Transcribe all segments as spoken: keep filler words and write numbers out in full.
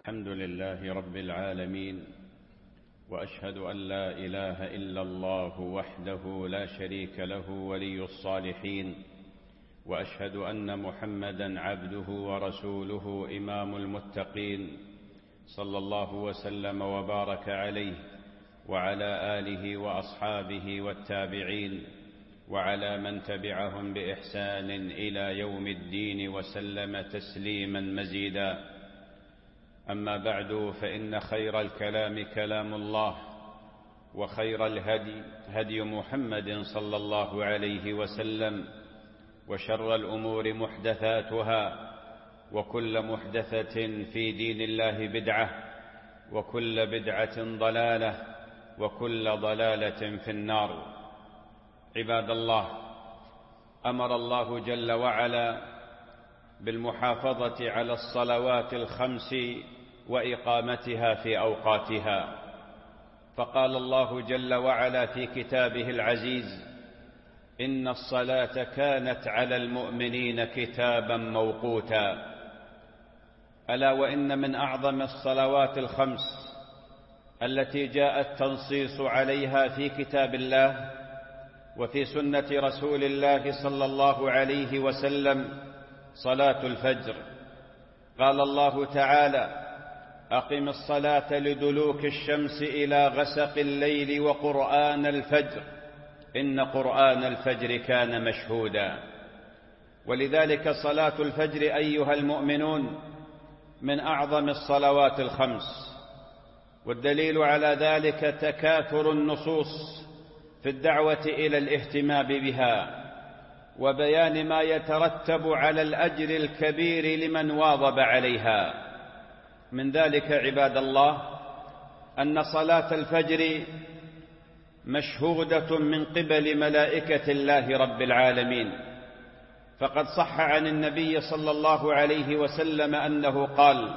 الحمد لله رب العالمين، وأشهد أن لا إله إلا الله وحده لا شريك له ولي الصالحين، وأشهد أن محمدًا عبده ورسوله إمام المتقين، صلى الله وسلم وبارك عليه وعلى آله وأصحابه والتابعين وعلى من تبعهم بإحسان إلى يوم الدين وسلم تسليمًا مزيدًا. أما بعد، فإن خير الكلام كلام الله، وخير الهدي هدي محمد صلى الله عليه وسلم، وشر الأمور محدثاتها، وكل محدثة في دين الله بدعة، وكل بدعة ضلالة، وكل ضلالة في النار. عباد الله، أمر الله جل وعلا بالمحافظة على الصلوات الخمس وإقامتها في أوقاتها، فقال الله جل وعلا في كتابه العزيز: إن الصلاة كانت على المؤمنين كتابا موقوتا. ألا وإن من أعظم الصلوات الخمس التي جاء التنصيص عليها في كتاب الله وفي سنة رسول الله صلى الله عليه وسلم صلاة الفجر. قال الله تعالى: أقم الصلاة لدلوك الشمس إلى غسق الليل وقرآن الفجر إن قرآن الفجر كان مشهودا. ولذلك صلاة الفجر أيها المؤمنون من أعظم الصلوات الخمس، والدليل على ذلك تكاثر النصوص في الدعوة إلى الاهتمام بها، وبيان ما يترتب على الأجر الكبير لمن واظب عليها. من ذلك عباد الله أن صلاة الفجر مشهودة من قبل ملائكة الله رب العالمين، فقد صح عن النبي صلى الله عليه وسلم أنه قال: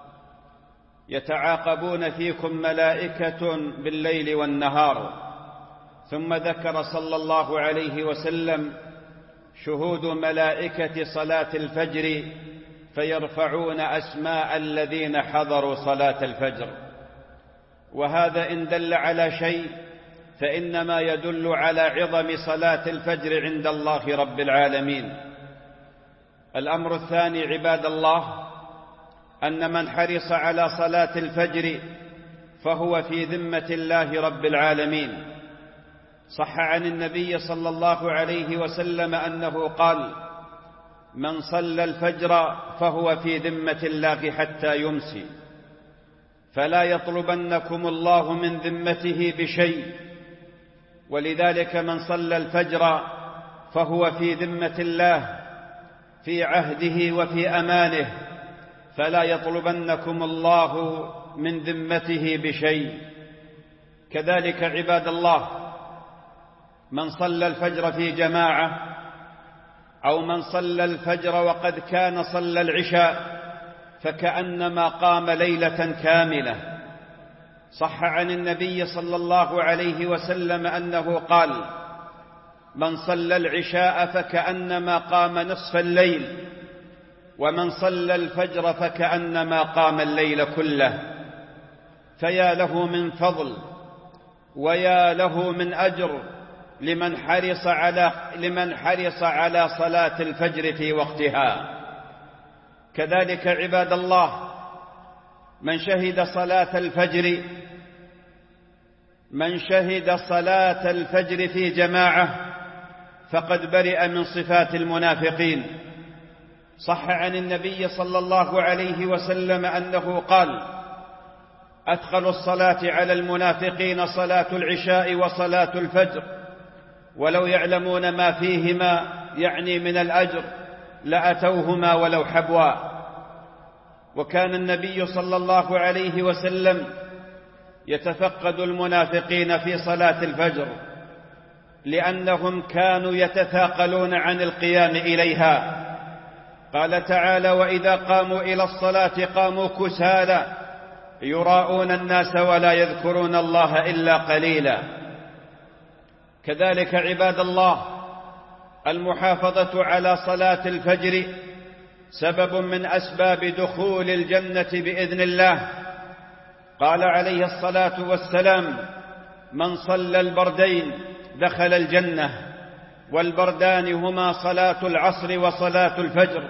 يتعاقبون فيكم ملائكة بالليل والنهار. ثم ذكر صلى الله عليه وسلم شهود ملائكة صلاة الفجر فيرفعون أسماء الذين حضروا صلاة الفجر. وهذا إن دل على شيء فإنما يدل على عظم صلاة الفجر عند الله رب العالمين. الأمر الثاني عباد الله أن من حرص على صلاة الفجر فهو في ذمة الله رب العالمين. صح عن النبي صلى الله عليه وسلم أنه قال: من صلى الفجر فهو في ذمة الله حتى يمسي، فلا يطلبنكم الله من ذمته بشيء. ولذلك من صلى الفجر فهو في ذمة الله في عهده وفي أمانه، فلا يطلبنكم الله من ذمته بشيء. كذلك عباد الله من صلى الفجر في جماعة، أو من صلى الفجر وقد كان صلى العشاء، فكأنما قام ليلة كاملة. صح عن النبي صلى الله عليه وسلم أنه قال: من صلى العشاء فكأنما قام نصف الليل، ومن صلى الفجر فكأنما قام الليل كله. فيا له من فضل ويا له من أجر لمن حرص على لمن حرص على صلاة الفجر في وقتها. كذلك عباد الله من شهد صلاة الفجر من شهد صلاة الفجر في جماعة فقد برئ من صفات المنافقين. صح عن النبي صلى الله عليه وسلم أنه قال: أثقل الصلاة على المنافقين صلاة العشاء وصلاة الفجر، ولو يعلمون ما فيهما يعني من الأجر لأتوهما ولو حبوا. وكان النبي صلى الله عليه وسلم يتفقد المنافقين في صلاة الفجر، لأنهم كانوا يتثاقلون عن القيام إليها. قال تعالى: وإذا قاموا إلى الصلاة قاموا كسالى يراءون الناس ولا يذكرون الله إلا قليلا. كذلك عباد الله المحافظة على صلاة الفجر سبب من أسباب دخول الجنة بإذن الله. قال عليه الصلاة والسلام: من صلى البردين دخل الجنة، والبردان هما صلاة العصر وصلاة الفجر.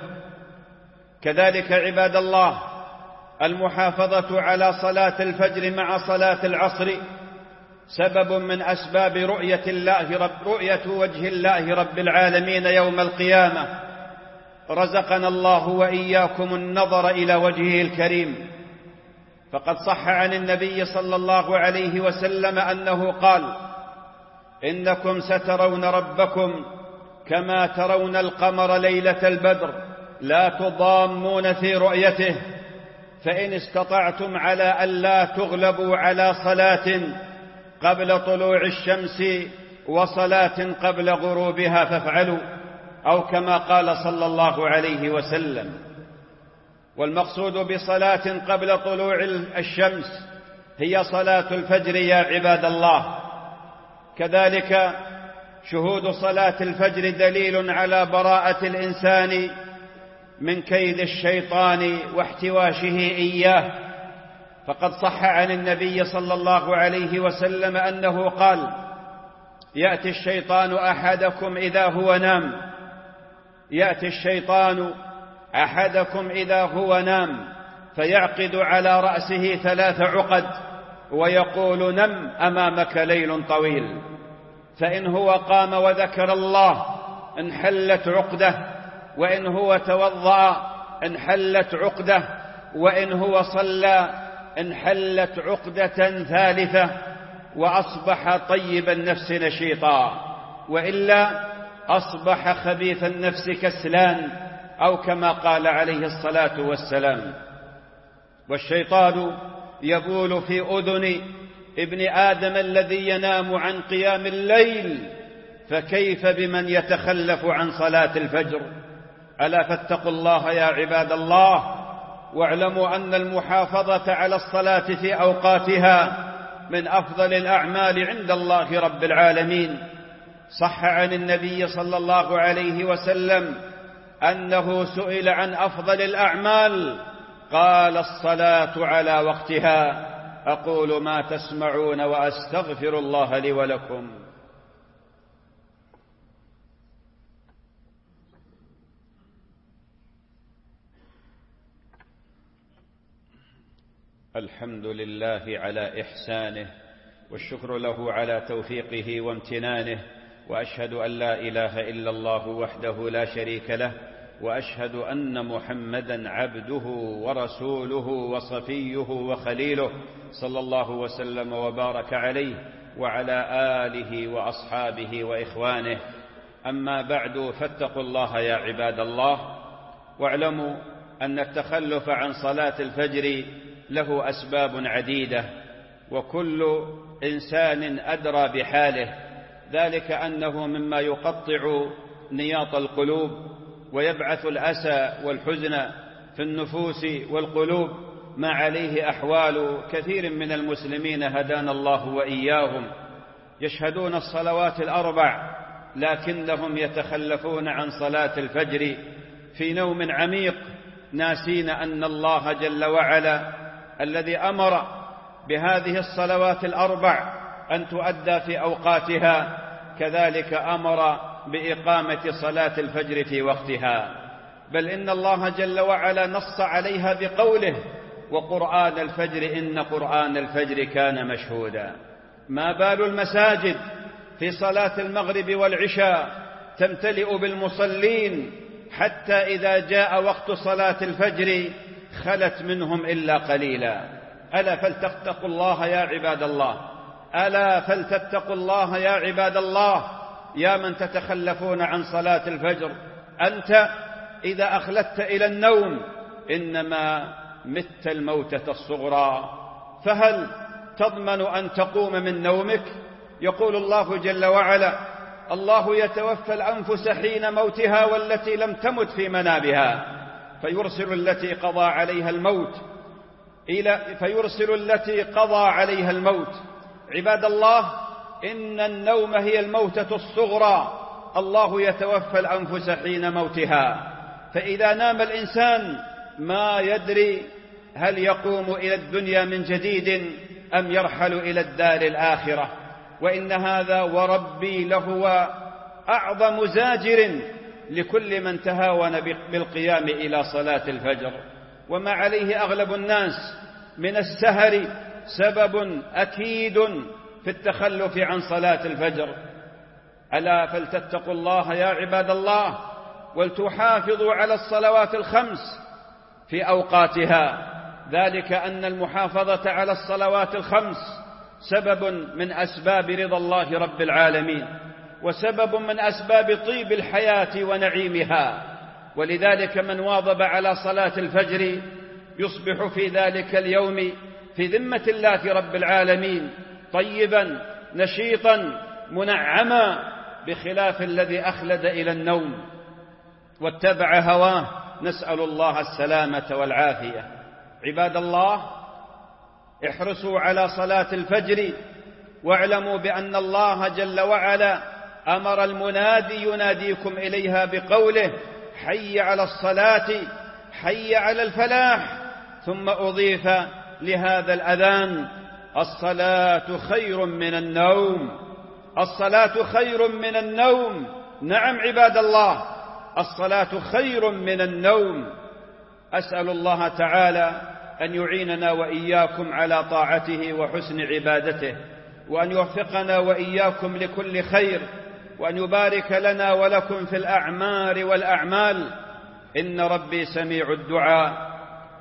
كذلك عباد الله، المحافظة على صلاة الفجر مع صلاة العصر سبب من أسباب رؤية الله رب رؤية وجه الله رب العالمين يوم القيامة. رزقنا الله وإياكم النظر إلى وجهه الكريم، فقد صح عن النبي صلى الله عليه وسلم أنه قال: إنكم سترون ربكم كما ترون القمر ليلة البدر لا تضامون في رؤيته، فإن استطعتم على ألا تغلبوا على صلاة قبل طلوع الشمس وصلاة قبل غروبها فافعلوا، أو كما قال صلى الله عليه وسلم. والمقصود بصلاة قبل طلوع الشمس هي صلاة الفجر يا عباد الله. كذلك شهود صلاة الفجر دليل على براءة الإنسان من كيد الشيطان واحتواشه إياه، فقد صح عن النبي صلى الله عليه وسلم أنه قال: يأتي الشيطان أحدكم إذا هو نام يأتي الشيطان أحدكم إذا هو نام فيعقد على رأسه ثلاث عقد ويقول: نم أمامك ليل طويل. فإن هو قام وذكر الله انحلت عقده، وإن هو توضأ انحلت عقده، وإن هو صلى انحلت عقدة ثالثة، وأصبح طيب النفس نشيطا، وإلا أصبح خبيث النفس كسلان، أو كما قال عليه الصلاة والسلام. والشيطان يبول في أذن ابن آدم الذي ينام عن قيام الليل، فكيف بمن يتخلف عن صلاة الفجر؟ ألا فاتقوا الله يا عباد الله، واعلموا أن المحافظة على الصلاة في أوقاتها من أفضل الأعمال عند الله رب العالمين. صح عن النبي صلى الله عليه وسلم أنه سئل عن أفضل الأعمال قال: الصلاة على وقتها. أقول ما تسمعون وأستغفر الله لي ولكم. الحمد لله على إحسانه، والشكر له على توفيقه وامتنانه، وأشهد أن لا إله إلا الله وحده لا شريك له، وأشهد أن محمدا عبده ورسوله وصفيه وخليله، صلى الله وسلم وبارك عليه وعلى آله وأصحابه وإخوانه. أما بعد، فاتقوا الله يا عباد الله، واعلموا أن التخلف عن صلاة الفجر له أسباب عديدة، وكل إنسان أدرى بحاله، ذلك أنه مما يقطع نياط القلوب ويبعث الأسى والحزن في النفوس والقلوب، ما عليه أحوال كثير من المسلمين هدانا الله وإياهم. يشهدون الصلوات الأربع لكنهم يتخلفون عن صلاة الفجر في نوم عميق، ناسين أن الله جل وعلا الذي أمر بهذه الصلوات الأربع أن تؤدى في أوقاتها كذلك أمر بإقامة صلاة الفجر في وقتها، بل إن الله جل وعلا نص عليها بقوله: وقرآن الفجر إن قرآن الفجر كان مشهودا. ما بال المساجد في صلاة المغرب والعشاء تمتلئ بالمصلين حتى إذا جاء وقت صلاة الفجر خلت منهم إلا قليلا. ألا فلتتقوا الله يا عباد الله، ألا فلتتقوا الله يا عباد الله، يا من تتخلفون عن صلاة الفجر. أنت إذا أخلدت إلى النوم إنما مت الموتة الصغرى، فهل تضمن أن تقوم من نومك؟ يقول الله جل وعلا: الله يتوفى الأنفس حين موتها والتي لم تمت في منامها فيرسل التي قضى عليها الموت إلى فيرسل التي قضى عليها الموت. عباد الله، إن النوم هي الموتة الصغرى. الله يتوفى الأنفس حين موتها، فإذا نام الإنسان ما يدري هل يقوم إلى الدنيا من جديد أم يرحل إلى الدار الآخرة. وإن هذا وربي لهو أعظم زاجر لكل من تهاون بالقيام إلى صلاة الفجر. وما عليه أغلب الناس من السهر سبب أكيد في التخلف عن صلاة الفجر. ألا فلتتقوا الله يا عباد الله ولتحافظوا على الصلوات الخمس في أوقاتها، ذلك أن المحافظة على الصلوات الخمس سبب من أسباب رضا الله رب العالمين، وسبب من أسباب طيب الحياة ونعيمها. ولذلك من واظب على صلاة الفجر يصبح في ذلك اليوم في ذمة الله رب العالمين طيبا نشيطا منعما، بخلاف الذي أخلد إلى النوم واتبع هواه، نسأل الله السلامة والعافية. عباد الله، احرصوا على صلاة الفجر، واعلموا بأن الله جل وعلا أمر المنادي يناديكم إليها بقوله: حي على الصلاة حي على الفلاح. ثم أضيف لهذا الأذان: الصلاة خير من النوم. الصلاة خير من النوم. نعم عباد الله، الصلاة خير من النوم. أسأل الله تعالى أن يعيننا وإياكم على طاعته وحسن عبادته، وأن يوفقنا وإياكم لكل خير، وأن يبارك لنا ولكم في الأعمار والأعمال، إن ربي سميع الدعاء.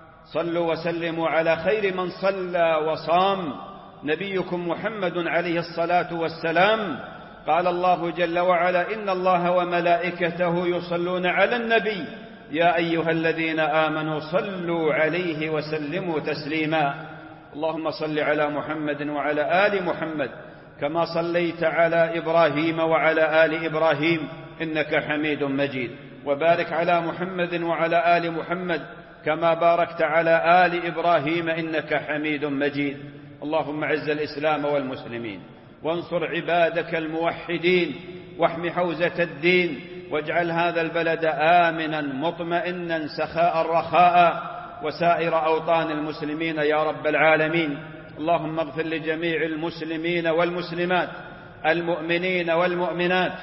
صلوا وسلموا على خير من صلى وصام، نبيكم محمد عليه الصلاة والسلام. قال الله جل وعلا: إن الله وملائكته يصلون على النبي يا أيها الذين آمنوا صلوا عليه وسلموا تسليما. اللهم صل على محمد وعلى آل محمد كما صليت على إبراهيم وعلى آل إبراهيم إنك حميد مجيد، وبارك على محمد وعلى آل محمد كما باركت على آل إبراهيم إنك حميد مجيد. اللهم أعز الإسلام والمسلمين، وانصر عبادك الموحدين، واحم حوزة الدين، واجعل هذا البلد آمنا مطمئنا سخاء رخاء، وسائر أوطان المسلمين يا رب العالمين. اللهم اغفر لجميع المسلمين والمسلمات، المؤمنين والمؤمنات،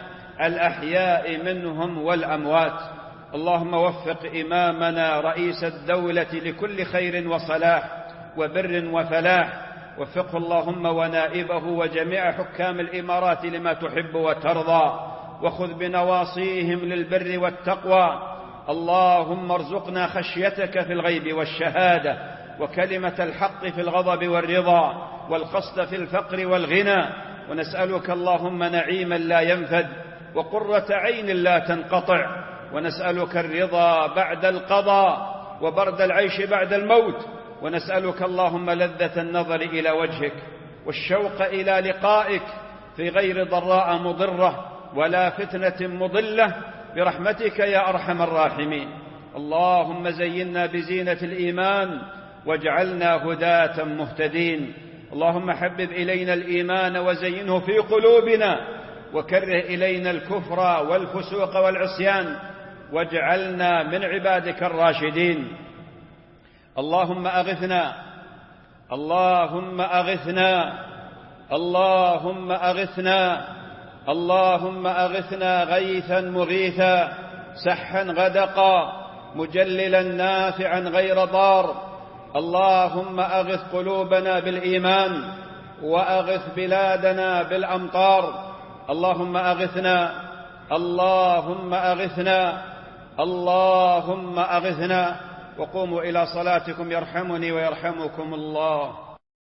الأحياء منهم والأموات. اللهم وفق إمامنا رئيس الدولة لكل خير وصلاح وبر وفلاح، وفقه اللهم ونائبه وجميع حكام الإمارات لما تحب وترضى، وخذ بنواصيهم للبر والتقوى. اللهم ارزقنا خشيتك في الغيب والشهادة، وكلمة الحق في الغضب والرضا، والقصد في الفقر والغنى. ونسألك اللهم نعيما لا ينفد، وقرة عين لا تنقطع، ونسألك الرضا بعد القضاء، وبرد العيش بعد الموت. ونسألك اللهم لذة النظر إلى وجهك، والشوق إلى لقائك في غير ضراء مضرة ولا فتنة مضلة، برحمتك يا أرحم الراحمين. اللهم زينا بزينة الإيمان واجعلنا هداة مهتدين. اللهم حبب إلينا الإيمان وزينه في قلوبنا، وكره إلينا الكفر والفسوق والعصيان، واجعلنا من عبادك الراشدين. اللهم أغثنا، اللهم أغثنا، اللهم أغثنا، اللهم أغثنا غيثا مغيثا، سحا غدقا، مجللا نافعا غير ضار. اللهم أغث قلوبنا بالإيمان، وأغث بلادنا بالأمطار. اللهم أغثنا، اللهم أغثنا، اللهم أغثنا. وقوموا إلى صلاتكم يرحمني ويرحمكم الله.